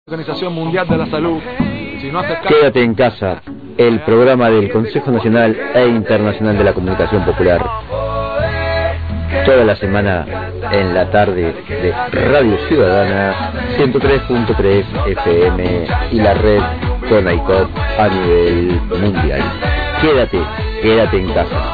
Organización Mundial de la Salud. Si no haces caso... Quédate en casa, el programa del Consejo Nacional e Internacional de la Comunicación Popular. Toda la semana en la tarde de Radio Ciudadana 103.3 FM y la red CONAICOP a nivel mundial. Quédate en casa.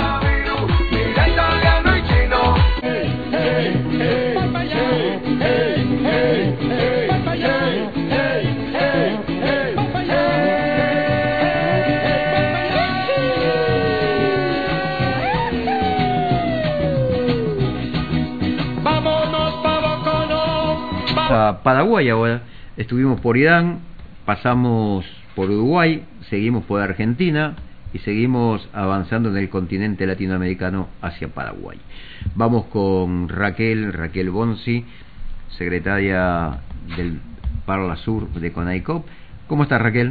A Paraguay ahora, estuvimos por Irán, pasamos por Uruguay, seguimos por Argentina y seguimos avanzando en el continente latinoamericano hacia Paraguay. Vamos con Raquel Bonzi, secretaria del Parla Sur de CONAICOP. ¿Cómo estás, Raquel?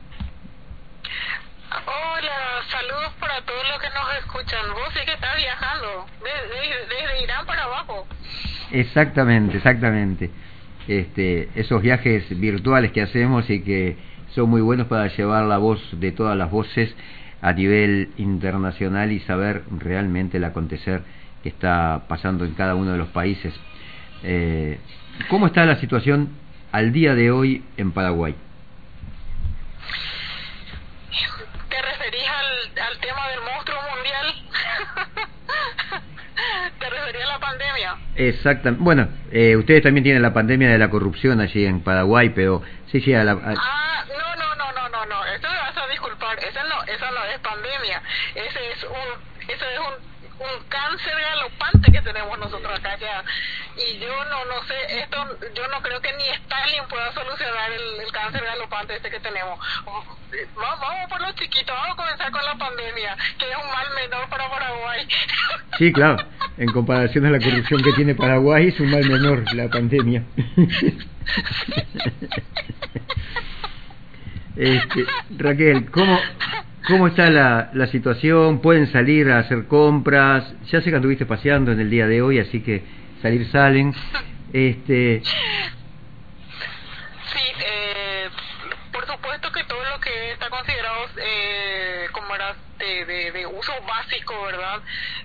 Hola, saludos para todos los que nos escuchan. Vos sí que estás viajando desde Irán para abajo. Exactamente. Esos viajes virtuales que hacemos y que son muy buenos para llevar la voz de todas las voces a nivel internacional y saber realmente el acontecer que está pasando en cada uno de los países. ¿Cómo está la situación al día de hoy en Paraguay? ¿Te referís al tema del monstruo mundial? ¿Te referís a la pandemia? Exactamente. Bueno, ustedes también tienen la pandemia de la corrupción allí en Paraguay, pero sí, no, eso me vas a disculpar, esa no es pandemia, ese es un cáncer galopante que tenemos nosotros acá ya, y yo no sé, yo no creo que ni Stalin pueda solucionar el cáncer galopante que tenemos. Vamos por los chiquitos, vamos a comenzar con la pandemia, que es un mal menor para Paraguay. Sí, claro, en comparación a la corrupción que tiene Paraguay es un mal menor la pandemia. Raquel, ¿cómo está la situación? ¿Pueden salir a hacer compras? Ya sé que anduviste paseando en el día de hoy, así que salen. Por supuesto que todo lo que está considerado como era de uso básico, ¿verdad?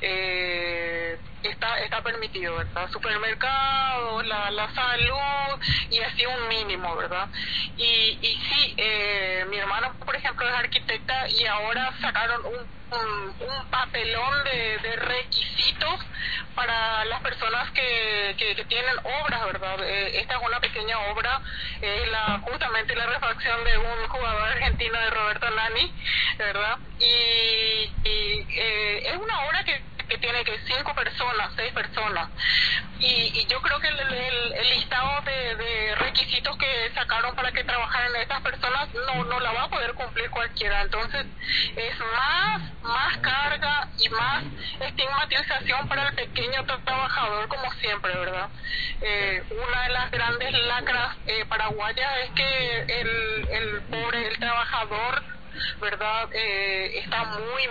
Está permitido, ¿verdad? Supermercados, la salud y así un mínimo, ¿verdad? Y sí, mi hermano, por ejemplo, es arquitecta y ahora sacaron un papelón de requisitos para las personas que tienen obras, ¿verdad? Esta es una pequeña obra, justamente la refacción de un jugador argentino, de Roberto Nani, ¿verdad? Y es una obra que tiene que 5 personas, 6 personas, y yo creo que el listado de requisitos que sacaron para que trabajaran estas personas no la va a poder cumplir cualquiera. Entonces es más carga y más estigmatización para el pequeño trabajador, como siempre, ¿verdad? Una de las grandes lacras paraguayas es que el pobre, el trabajador, ¿verdad? Está muy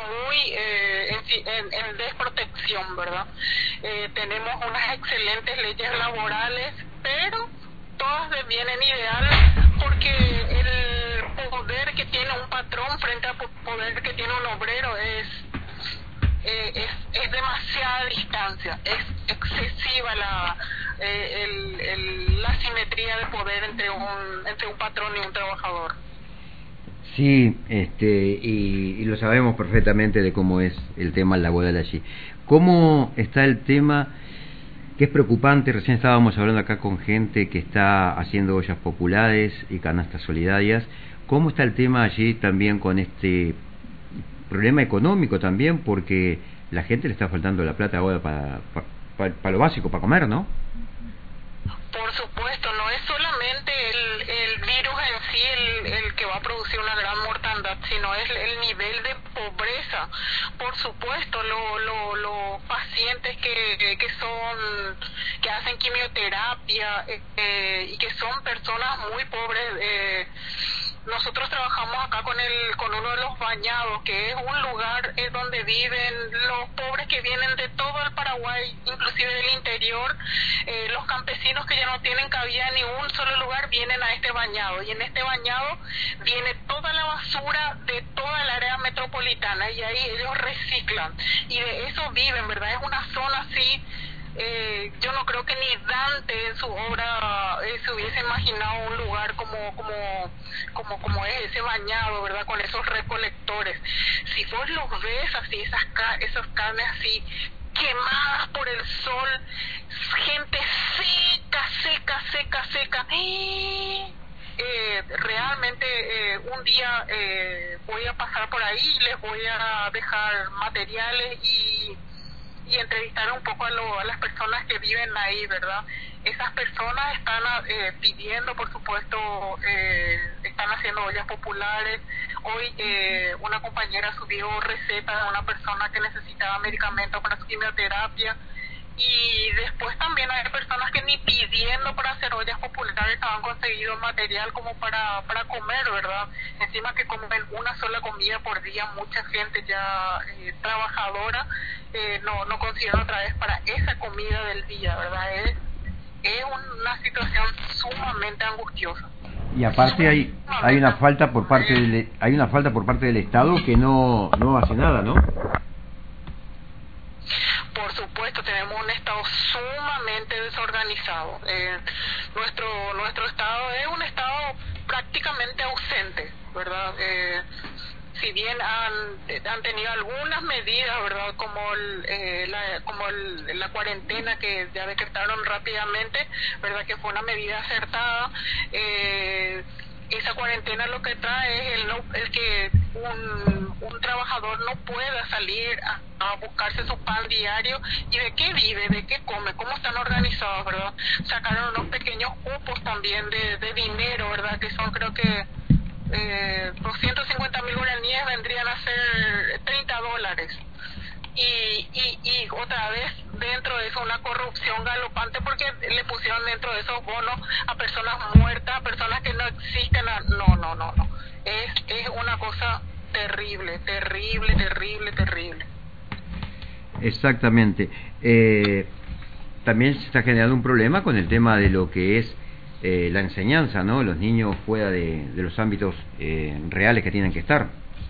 en desprotección, ¿verdad? Tenemos unas excelentes leyes laborales, pero todas devienen ideales porque el poder que tiene un patrón frente al poder que tiene un obrero es demasiada distancia, es excesiva la simetría de poder entre un patrón y un trabajador. Sí, y lo sabemos perfectamente de cómo es el tema laboral allí. ¿Cómo está el tema, que es preocupante? Recién estábamos hablando acá con gente que está haciendo ollas populares y canastas solidarias. ¿Cómo está el tema allí también con este problema económico también? Porque la gente le está faltando la plata ahora para lo básico, para comer, ¿no? Por supuesto, no es solamente el virus en sí el que va a producir una gran mortandad, sino es el nivel de pobreza. Por supuesto, los pacientes que hacen quimioterapia y que son personas muy pobres, nosotros trabajamos acá con uno de los bañados, que es un lugar donde viven los pobres que vienen de todo el Paraguay, inclusive del interior. Los campesinos que ya no tienen cabida en ni un solo lugar vienen a este bañado, y en este bañado viene toda la basura de toda el área metropolitana, y ahí ellos reciclan, y de eso viven, ¿verdad? Es una zona así. Yo no creo que ni Dante en su obra se hubiese imaginado un lugar como es ese bañado, ¿verdad? Con esos recolectores. Si vos los ves así, esas carnes así quemadas por el sol, gente seca. Realmente un día voy a pasar por ahí, les voy a dejar materiales y entrevistar un poco a las personas que viven ahí, ¿verdad? Esas personas están pidiendo, por supuesto, están haciendo ollas populares. Hoy una compañera subió receta de una persona que necesitaba medicamentos para su quimioterapia, y después también hay personas que ni pidiendo para hacer ollas populares han conseguido material como para comer, ¿verdad? Encima que comen una sola comida por día, mucha gente ya trabajadora no consiguieron otra vez para esa comida del día, ¿verdad? Es una situación sumamente angustiosa. Y aparte hay una falta por parte del Estado que no hace nada, ¿no? Por supuesto, tenemos un Estado sumamente desorganizado. Nuestro Estado es un Estado prácticamente ausente, ¿verdad? Si bien han tenido algunas medidas, ¿verdad? Como la cuarentena que ya decretaron rápidamente, ¿verdad? Que fue una medida acertada. Esa cuarentena lo que trae es el que un trabajador no pueda salir a buscarse su pan diario. ¿Y de qué vive? ¿De qué come? ¿Cómo están organizados, verdad? Sacaron unos pequeños cupos también de dinero, ¿verdad? Que son, creo que 250.000 guaraníes vendrían a ser $30. Y otra vez dentro de eso una corrupción galopante, porque le pusieron dentro de esos bonos a personas muertas, a personas que no existen. No. Es una cosa terrible. Exactamente. También se está generando un problema con el tema de lo que es la enseñanza, ¿no? Los niños fuera de los ámbitos reales que tienen que estar.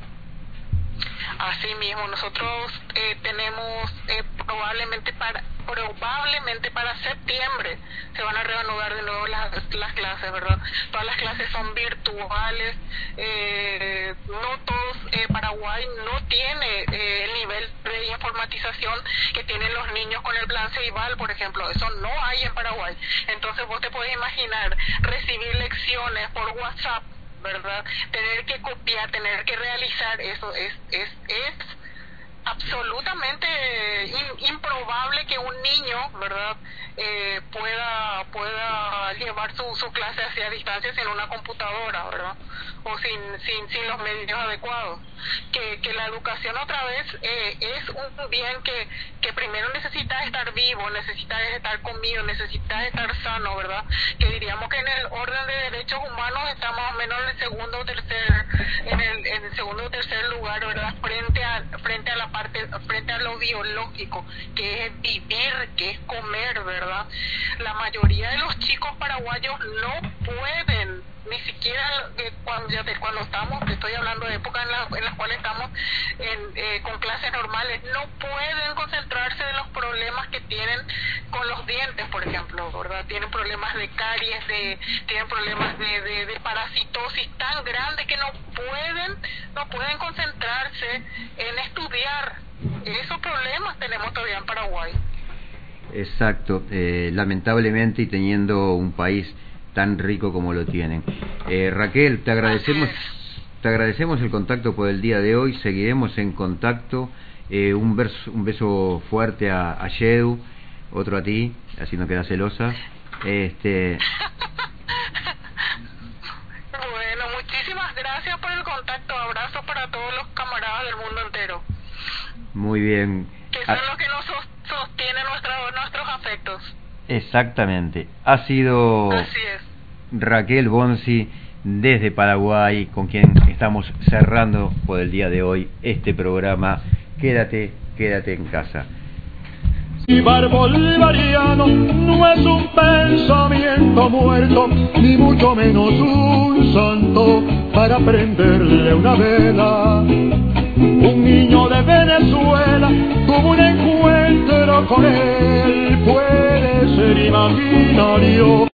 Así mismo, nosotros tenemos probablemente para septiembre se van a reanudar de nuevo las clases, ¿verdad? Todas las clases son virtuales. No todos, Paraguay no tiene el nivel de informatización que tienen los niños con el plan Ceibal, por ejemplo. Eso no hay en Paraguay. Entonces vos te puedes imaginar recibir lecciones por WhatsApp, ¿verdad? Tener que copiar, tener que realizar eso es absolutamente improbable que un niño, ¿verdad? Pueda llevar su clase hacia distancia sin una computadora, ¿verdad? O sin los medios adecuados. Que la educación otra vez es un bien que primero necesita estar vivo, necesita estar comido, necesita estar sano, ¿verdad? Que diríamos que en el orden de derechos humanos está más o menos en el segundo o tercer lugar, ¿verdad? Frente a lo biológico, que es vivir, que es comer, ¿verdad? La mayoría de los chicos paraguayos no pueden, ni siquiera cuando estamos, estoy hablando de épocas en las cuales estamos con clases normales, no pueden concentrarse en los problemas que tienen con los dientes, por ejemplo, ¿verdad? Tienen problemas de caries, tienen problemas de parasitosis tan grandes que no pueden concentrarse en estudiar. Esos problemas tenemos todavía en Paraguay. Exacto, lamentablemente, y teniendo un país tan rico como lo tienen. Raquel, te agradecemos el contacto por el día de hoy. Seguiremos en contacto. Un beso fuerte a Yedu, otro a ti, así no quedas celosa. Bueno, muchísimas gracias por el contacto. Abrazos para todos los camaradas del mundo entero. Muy bien. Que son los que nos sostienen nuestros afectos. Exactamente. Ha sido Así es. Raquel Bonzi, desde Paraguay, con quien estamos cerrando por el día de hoy este programa. Quédate en casa. Bolívar bolivariano no es un pensamiento muerto, ni mucho menos un santo para prenderle una vela. Un niño de Venezuela tuvo un encuentro con él, puede ser imaginario.